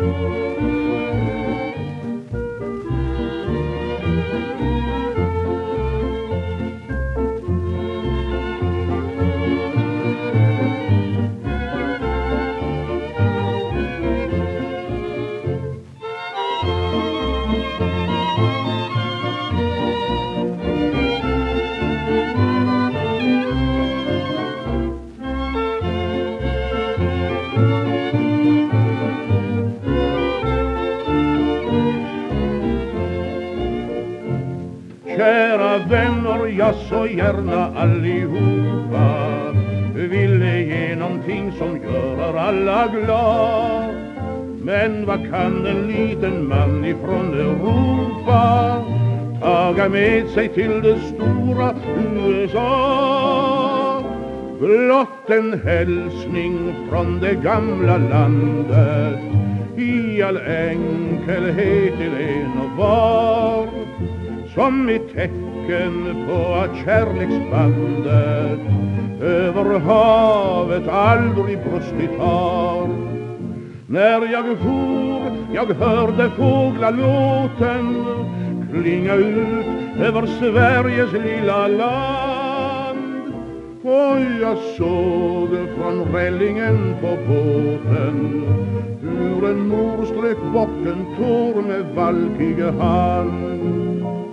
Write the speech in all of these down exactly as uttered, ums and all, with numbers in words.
Kära vänner, jag så gärna allihopa ville ge någonting som gör alla glad. Men vad kan en liten man ifrån Europa taga med sig till det stora U S A? Blott en hälsning från det gamla landet, i all enkelhet till en och var, som ett tecken på att kärleksbandet över havet aldrig brustit har. När jag for, jag hörde fåglalåten klinga ut över Sveriges lilla land, och jag såg från rällingen på båten hur en mor strök bort en tår med valkig hand.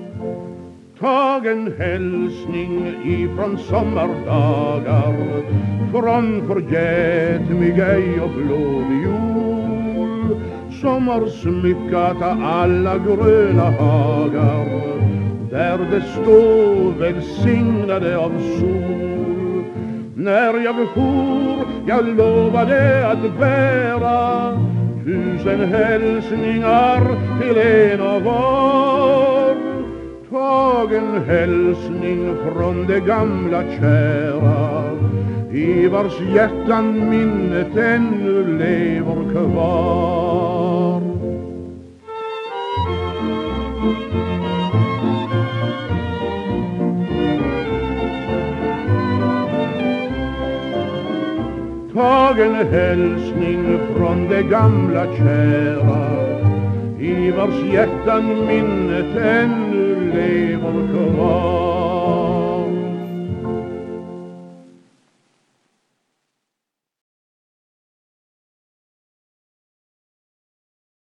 Tag en hälsning ifrån sommardagar, från förgät mig ej och blå viol, som har smyckat alla gröna hagar, där det står välsignade av sol. När jag for, jag lovade att bära tusen hälsningar till en av var. Tag en hälsning från det gamla kära, i vars hjärtan minnet ännu lever kvar. Tag en hälsning från det gamla kära, i vars hjärtan minnet ännu lever kvar.